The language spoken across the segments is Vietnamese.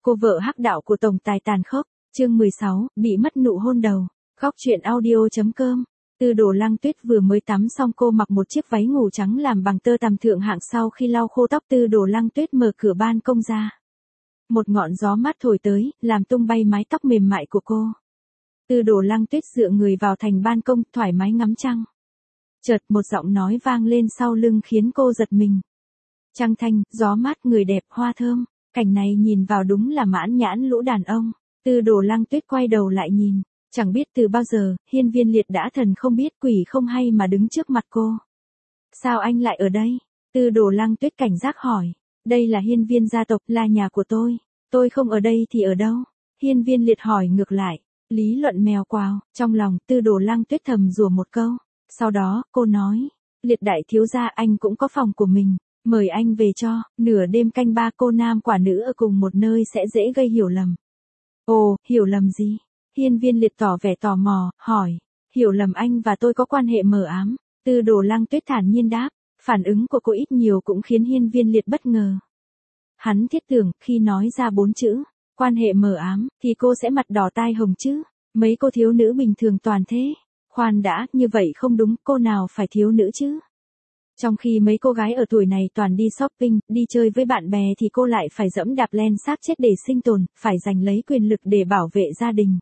Cô vợ hắc đạo của tổng tài tàn khốc, chương 16, bị mất nụ hôn đầu. Góc truyện audio.com. Tư Đồ Lăng Tuyết vừa mới tắm xong, cô mặc một chiếc váy ngủ trắng làm bằng tơ tằm thượng hạng. Sau khi lau khô tóc, Tư Đồ Lăng Tuyết mở cửa ban công ra. Một ngọn gió mát thổi tới, làm tung bay mái tóc mềm mại của cô. Tư Đồ Lăng Tuyết dựa người vào thành ban công, thoải mái ngắm trăng. Chợt một giọng nói vang lên sau lưng khiến cô giật mình. Trăng thanh, gió mát, người đẹp, hoa thơm. Cảnh này nhìn vào đúng là mãn nhãn lũ đàn ông. Tư Đồ Lăng Tuyết quay đầu lại nhìn. Chẳng biết từ bao giờ, Hiên Viên Liệt đã thần không biết quỷ không hay mà đứng trước mặt cô. Sao anh lại ở đây? Tư Đồ Lăng Tuyết cảnh giác hỏi. Đây là Hiên Viên gia tộc, là nhà của tôi. Tôi không ở đây thì ở đâu? Hiên Viên Liệt hỏi ngược lại. Lý luận mèo quào, trong lòng Tư Đồ Lăng Tuyết thầm rủa một câu. Sau đó, cô nói. Liệt đại thiếu gia, anh cũng có phòng của mình. Mời anh về cho. Nửa đêm canh ba, cô nam quả nữ ở cùng một nơi sẽ dễ gây hiểu lầm. Ồ, hiểu lầm gì? Hiên Viên Liệt tỏ vẻ tò mò, hỏi. Hiểu lầm anh và tôi có quan hệ mờ ám. Tư Đồ Lăng Tuyết thản nhiên đáp. Phản ứng của cô ít nhiều cũng khiến Hiên Viên Liệt bất ngờ. Hắn thiết tưởng, khi nói ra 4 chữ, quan hệ mờ ám, thì cô sẽ mặt đỏ tai hồng chứ. Mấy cô thiếu nữ bình thường toàn thế. Khoan đã, như vậy không đúng, cô nào phải thiếu nữ chứ. Trong khi mấy cô gái ở tuổi này toàn đi shopping, đi chơi với bạn bè, thì cô lại phải dẫm đạp len xác chết để sinh tồn, phải giành lấy quyền lực để bảo vệ gia đình.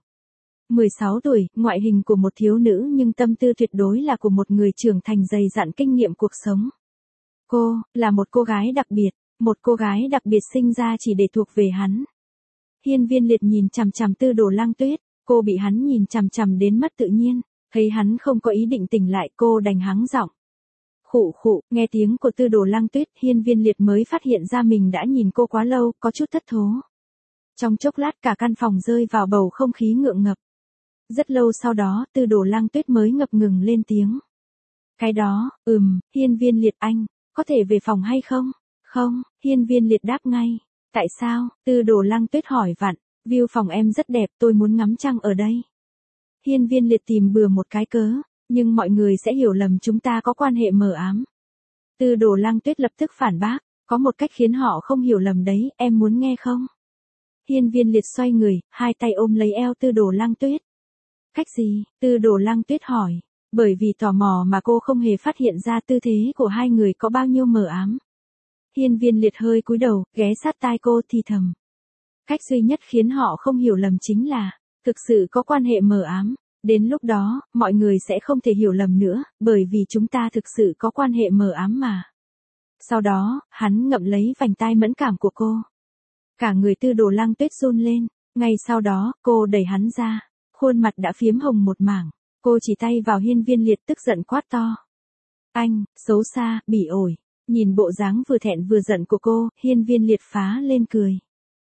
16 tuổi, ngoại hình của một thiếu nữ nhưng tâm tư tuyệt đối là của một người trưởng thành dày dặn kinh nghiệm cuộc sống. Cô, là một cô gái đặc biệt, một cô gái đặc biệt sinh ra chỉ để thuộc về hắn. Hiên Viên Liệt nhìn chằm chằm Tư Đồ Lăng Tuyết, cô bị hắn nhìn chằm chằm đến mất tự nhiên, thấy hắn không có ý định tỉnh lại, cô đành hắng giọng. Khụ khụ, nghe tiếng của Tư Đồ Lăng Tuyết, Hiên Viên Liệt mới phát hiện ra mình đã nhìn cô quá lâu, có chút thất thố. Trong chốc lát cả căn phòng rơi vào bầu không khí ngượng ngập. Rất lâu sau đó, Tư Đồ Lăng Tuyết mới ngập ngừng lên tiếng. Cái đó, Hiên Viên Liệt anh, có thể về phòng hay không? Không, Hiên Viên Liệt đáp ngay. Tại sao? Tư Đồ Lăng Tuyết hỏi vặn. View phòng em rất đẹp, tôi muốn ngắm trăng ở đây. Hiên Viên Liệt tìm bừa một cái cớ, nhưng mọi người sẽ hiểu lầm chúng ta có quan hệ mờ ám. Tư Đồ Lăng Tuyết lập tức phản bác. Có một cách khiến họ không hiểu lầm đấy, em muốn nghe không? Hiên Viên Liệt xoay người, hai tay ôm lấy eo Tư Đồ Lăng Tuyết. Cách gì? Tư Đồ Lăng Tuyết hỏi. Bởi vì tò mò mà cô không hề phát hiện ra tư thế của hai người có bao nhiêu mờ ám. Hiên Viên Liệt hơi cúi đầu, ghé sát tai cô thì thầm. Cách duy nhất khiến họ không hiểu lầm chính là, thực sự có quan hệ mờ ám. Đến lúc đó, mọi người sẽ không thể hiểu lầm nữa, bởi vì chúng ta thực sự có quan hệ mờ ám mà. Sau đó, hắn ngậm lấy vành tai mẫn cảm của cô. Cả người Tư Đồ Lăng Tuyết run lên, ngay sau đó, cô đẩy hắn ra. Khuôn mặt đã phiếm hồng một mảng, cô chỉ tay vào Hiên Viên Liệt tức giận quát to. Anh, xấu xa, bỉ ổi. Nhìn bộ dáng vừa thẹn vừa giận của cô, Hiên Viên Liệt phá lên cười.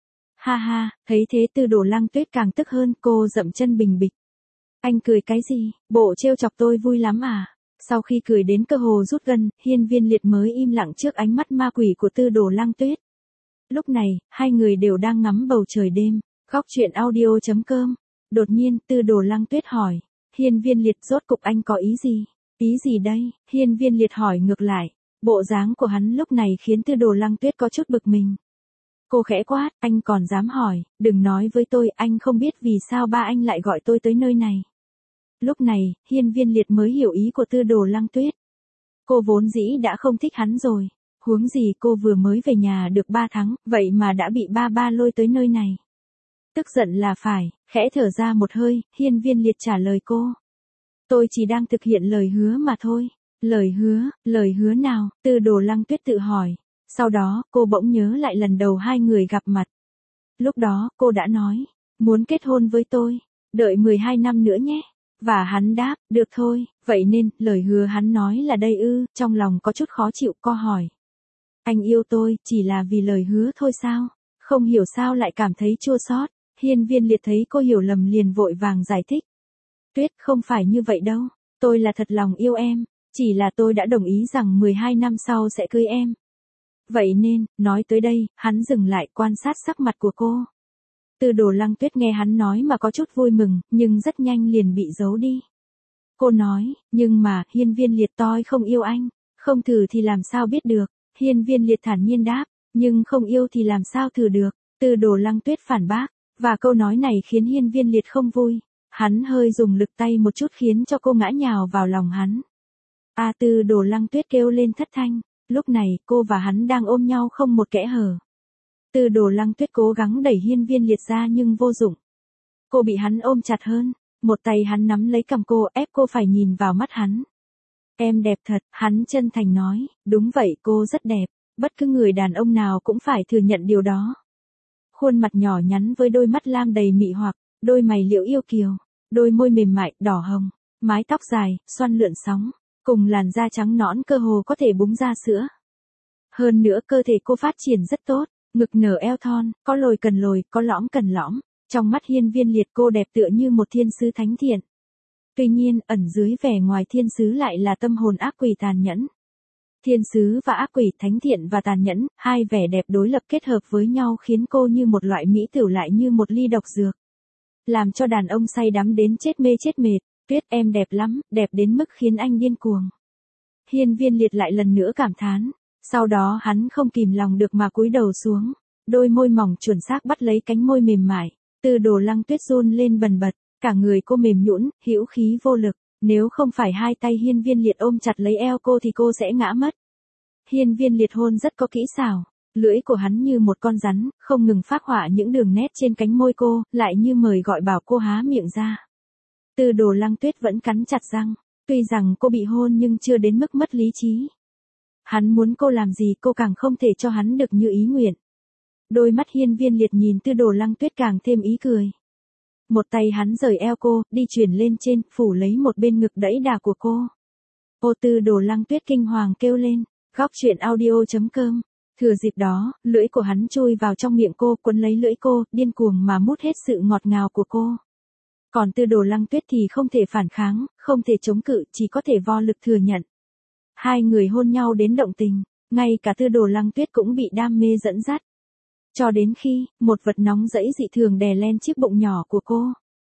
Ha ha, thấy thế Tư Đồ Lăng Tuyết càng tức hơn, cô dậm chân bình bịch. Anh cười cái gì, bộ trêu chọc tôi vui lắm à? Sau khi cười đến cơ hồ rút gân, Hiên Viên Liệt mới im lặng trước ánh mắt ma quỷ của Tư Đồ Lăng Tuyết. Lúc này, hai người đều đang ngắm bầu trời đêm. Góc truyện audio.com. Đột nhiên, Tư Đồ Lăng Tuyết hỏi. Hiên Viên Liệt, rốt cục anh có ý gì? Ý gì đây? Hiên Viên Liệt hỏi ngược lại. Bộ dáng của hắn lúc này khiến Tư Đồ Lăng Tuyết có chút bực mình. Cô khẽ quát, anh còn dám hỏi, đừng nói với tôi, anh không biết vì sao ba anh lại gọi tôi tới nơi này. Lúc này, Hiên Viên Liệt mới hiểu ý của Tư Đồ Lăng Tuyết. Cô vốn dĩ đã không thích hắn rồi. Huống gì cô vừa mới về nhà được 3 tháng, vậy mà đã bị ba lôi tới nơi này. Tức giận là phải, khẽ thở ra một hơi, Hiên Viên Liệt trả lời cô. Tôi chỉ đang thực hiện lời hứa mà thôi. Lời hứa nào? Tư Đồ Lăng Tuyết tự hỏi. Sau đó, cô bỗng nhớ lại lần đầu hai người gặp mặt. Lúc đó, cô đã nói, muốn kết hôn với tôi, đợi 12 năm nữa nhé. Và hắn đáp, được thôi, vậy nên, lời hứa hắn nói là đây ư, trong lòng có chút khó chịu, cô hỏi. Anh yêu tôi, chỉ là vì lời hứa thôi sao? Không hiểu sao lại cảm thấy chua xót. Hiên Viên Liệt thấy cô hiểu lầm liền vội vàng giải thích. Tuyết, không phải như vậy đâu, tôi là thật lòng yêu em, chỉ là tôi đã đồng ý rằng 12 năm sau sẽ cưới em. Vậy nên, nói tới đây, hắn dừng lại quan sát sắc mặt của cô. Tư Đồ Lăng Tuyết nghe hắn nói mà có chút vui mừng, nhưng rất nhanh liền bị giấu đi. Cô nói, nhưng mà, Hiên Viên Liệt tôi không yêu anh, không thử thì làm sao biết được. Hiên Viên Liệt thản nhiên đáp, nhưng không yêu thì làm sao thử được. Tư Đồ Lăng Tuyết phản bác, và câu nói này khiến Hiên Viên Liệt không vui. Hắn hơi dùng lực tay một chút khiến cho cô ngã nhào vào lòng hắn. Tư Đồ Lăng Tuyết kêu lên thất thanh, lúc này cô và hắn đang ôm nhau không một kẽ hở. Tư Đồ Lăng Tuyết cố gắng đẩy Hiên Viên Liệt ra nhưng vô dụng. Cô bị hắn ôm chặt hơn, một tay hắn nắm lấy cằm cô ép cô phải nhìn vào mắt hắn. Em đẹp thật, hắn chân thành nói, đúng vậy cô rất đẹp, bất cứ người đàn ông nào cũng phải thừa nhận điều đó. Khuôn mặt nhỏ nhắn với đôi mắt lam đầy mị hoặc, đôi mày liễu yêu kiều, đôi môi mềm mại, đỏ hồng, mái tóc dài, xoăn lượn sóng, cùng làn da trắng nõn cơ hồ có thể búng ra sữa. Hơn nữa cơ thể cô phát triển rất tốt, ngực nở eo thon, có lồi cần lồi, có lõm cần lõm, trong mắt Hiên Viên Liệt cô đẹp tựa như một thiên sứ thánh thiện. Tuy nhiên, ẩn dưới vẻ ngoài thiên sứ lại là tâm hồn ác quỷ tàn nhẫn. Thiên sứ và ác quỷ, thánh thiện và tàn nhẫn, hai vẻ đẹp đối lập kết hợp với nhau khiến cô như một loại mỹ tửu lại như một ly độc dược. Làm cho đàn ông say đắm đến chết mê chết mệt. Tuyết em đẹp lắm, đẹp đến mức khiến anh điên cuồng. Hiên Viên Liệt lại lần nữa cảm thán. Sau đó hắn không kìm lòng được mà cúi đầu xuống. Đôi môi mỏng chuẩn xác bắt lấy cánh môi mềm mại. Tư Đồ Lăng Tuyết run lên bần bật. Cả người cô mềm nhũn, hữu khí vô lực. Nếu không phải hai tay Hiên Viên Liệt ôm chặt lấy eo cô thì cô sẽ ngã mất. Hiên Viên Liệt hôn rất có kỹ xảo. Lưỡi của hắn như một con rắn, không ngừng phác họa những đường nét trên cánh môi cô, lại như mời gọi bảo cô há miệng ra. Tư Đồ Lăng Tuyết vẫn cắn chặt răng, tuy rằng cô bị hôn nhưng chưa đến mức mất lý trí. Hắn muốn cô làm gì cô càng không thể cho hắn được như ý nguyện. Đôi mắt Hiên Viên Liệt nhìn Tư Đồ Lăng Tuyết càng thêm ý cười. Một tay hắn rời eo cô, đi chuyển lên trên, phủ lấy một bên ngực đẫy đà của cô. Tư Đồ Lăng Tuyết kinh hoàng kêu lên, góc truyện audio.com. Thừa dịp đó, lưỡi của hắn chui vào trong miệng cô, quấn lấy lưỡi cô, điên cuồng mà mút hết sự ngọt ngào của cô. Còn Tư Đồ Lăng Tuyết thì không thể phản kháng, không thể chống cự, chỉ có thể vô lực thừa nhận. Hai người hôn nhau đến động tình, ngay cả Tư Đồ Lăng Tuyết cũng bị đam mê dẫn dắt. Cho đến khi, một vật nóng rẫy dị thường đè lên chiếc bụng nhỏ của cô.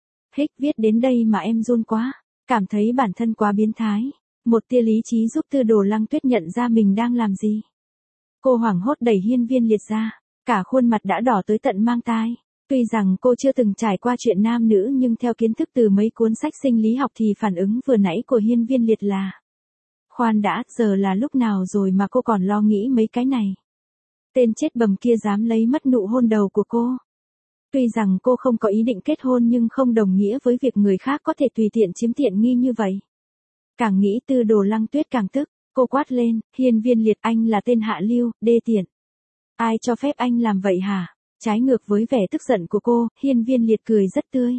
Viết đến đây mà em run quá, cảm thấy bản thân quá biến thái. Một tia lý trí giúp Tư Đồ Lăng Tuyết nhận ra mình đang làm gì. Cô hoảng hốt đẩy Hiên Viên Liệt ra, cả khuôn mặt đã đỏ tới tận mang tai. Tuy rằng cô chưa từng trải qua chuyện nam nữ nhưng theo kiến thức từ mấy cuốn sách sinh lý học thì phản ứng vừa nãy của Hiên Viên Liệt là: khoan đã, giờ là lúc nào rồi mà cô còn lo nghĩ mấy cái này. Tên chết bầm kia dám lấy mất nụ hôn đầu của cô. Tuy rằng cô không có ý định kết hôn nhưng không đồng nghĩa với việc người khác có thể tùy tiện chiếm tiện nghi như vậy. Càng nghĩ Tư Đồ Lăng Tuyết càng tức, cô quát lên, Hiên Viên Liệt anh là tên hạ lưu, đê tiện. Ai cho phép anh làm vậy hả? Trái ngược với vẻ tức giận của cô, Hiên Viên Liệt cười rất tươi.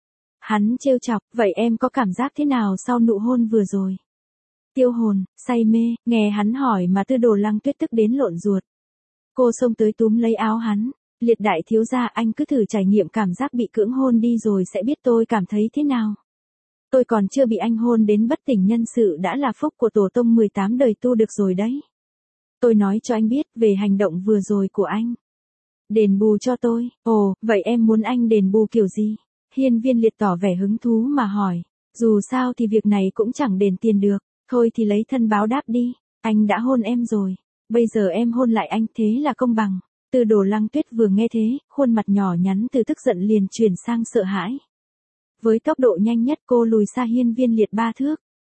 Hắn trêu chọc, vậy em có cảm giác thế nào sau nụ hôn vừa rồi? Tiêu hồn, say mê, nghe hắn hỏi mà Tư Đồ Lăng Tuyết tức đến lộn ruột. Cô xông tới túm lấy áo hắn, Liệt đại thiếu gia anh cứ thử trải nghiệm cảm giác bị cưỡng hôn đi rồi sẽ biết tôi cảm thấy thế nào. Tôi còn chưa bị anh hôn đến bất tỉnh nhân sự đã là phúc của tổ tông 18 đời tu được rồi đấy. Tôi nói cho anh biết về hành động vừa rồi của anh. Đền bù cho tôi. Ồ, vậy em muốn anh đền bù kiểu gì? Hiên Viên Liệt tỏ vẻ hứng thú mà hỏi. Dù sao thì việc này cũng chẳng đền tiền được. Thôi thì lấy thân báo đáp đi. Anh đã hôn em rồi. Bây giờ em hôn lại anh, thế là công bằng. Tư Đồ Lăng Tuyết vừa nghe thế, khuôn mặt nhỏ nhắn từ tức giận liền chuyển sang sợ hãi. Với tốc độ nhanh nhất cô lùi xa Hiên Viên Liệt 3 thước.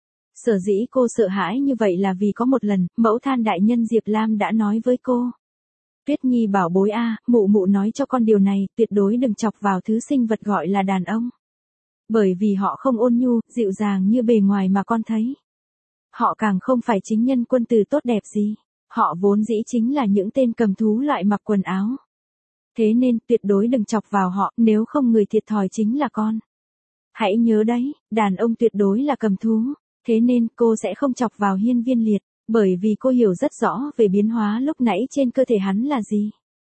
Sở dĩ cô sợ hãi như vậy là vì có một lần, mẫu than đại nhân Diệp Lam đã nói với cô. Tuyết Nhi bảo bối mụ mụ nói cho con điều này, tuyệt đối đừng chọc vào thứ sinh vật gọi là đàn ông. Bởi vì họ không ôn nhu, dịu dàng như bề ngoài mà con thấy. Họ càng không phải chính nhân quân tử tốt đẹp gì. Họ vốn dĩ chính là những tên cầm thú lại mặc quần áo. Thế nên tuyệt đối đừng chọc vào họ, nếu không người thiệt thòi chính là con. Hãy nhớ đấy, đàn ông tuyệt đối là cầm thú. Thế nên cô sẽ không chọc vào Hiên Viên Liệt, bởi vì cô hiểu rất rõ về biến hóa lúc nãy trên cơ thể hắn là gì.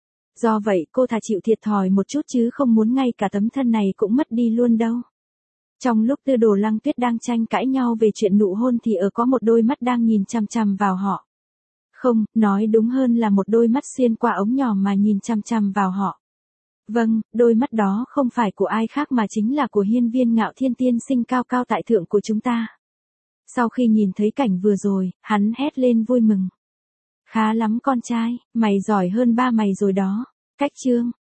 Do vậy cô thà chịu thiệt thòi một chút chứ không muốn ngay cả tấm thân này cũng mất đi luôn đâu. Trong lúc Tư Đồ Lăng Tuyết đang tranh cãi nhau về chuyện nụ hôn thì có một đôi mắt đang nhìn chằm chằm vào họ. Không, nói đúng hơn là một đôi mắt xuyên qua ống nhòm mà nhìn chằm chằm vào họ. Vâng, đôi mắt đó không phải của ai khác mà chính là của Hiên Viên Ngạo Thiên tiên sinh cao cao tại thượng của chúng ta. Sau khi nhìn thấy cảnh vừa rồi, hắn hét lên vui mừng. Khá lắm con trai, mày giỏi hơn ba mày rồi đó. Cách chương.